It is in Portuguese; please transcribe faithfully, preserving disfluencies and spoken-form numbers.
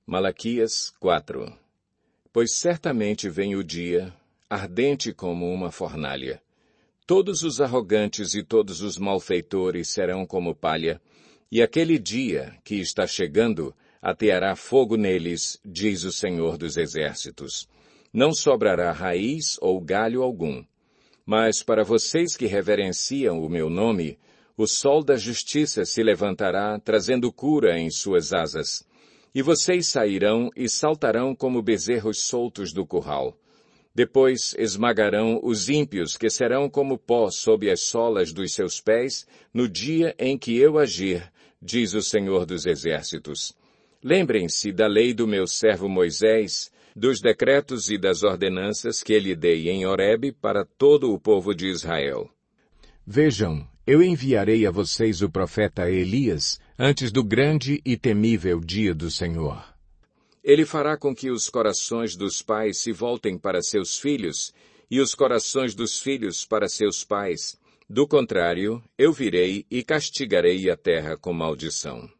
Malaquias quatro. Pois certamente vem o dia, ardente como uma fornalha. Todos os arrogantes e todos os malfeitores serão como palha, e aquele dia, que está chegando, ateará fogo neles, diz o Senhor dos Exércitos. Não sobrará raiz ou galho algum. Mas para vocês que reverenciam o meu nome, o sol da justiça se levantará, trazendo cura em suas asas. E vocês sairão e saltarão como bezerros soltos do curral. Depois esmagarão os ímpios, que serão como pó sob as solas dos seus pés, no dia em que eu agir, diz o Senhor dos Exércitos. Lembrem-se da lei do meu servo Moisés, dos decretos e das ordenanças que lhe dei em Horebe para todo o povo de Israel. Vejam, eu enviarei a vocês o profeta Elias antes do grande e temível dia do Senhor. Ele fará com que os corações dos pais se voltem para seus filhos e os corações dos filhos para seus pais. Do contrário, eu virei e castigarei a terra com maldição.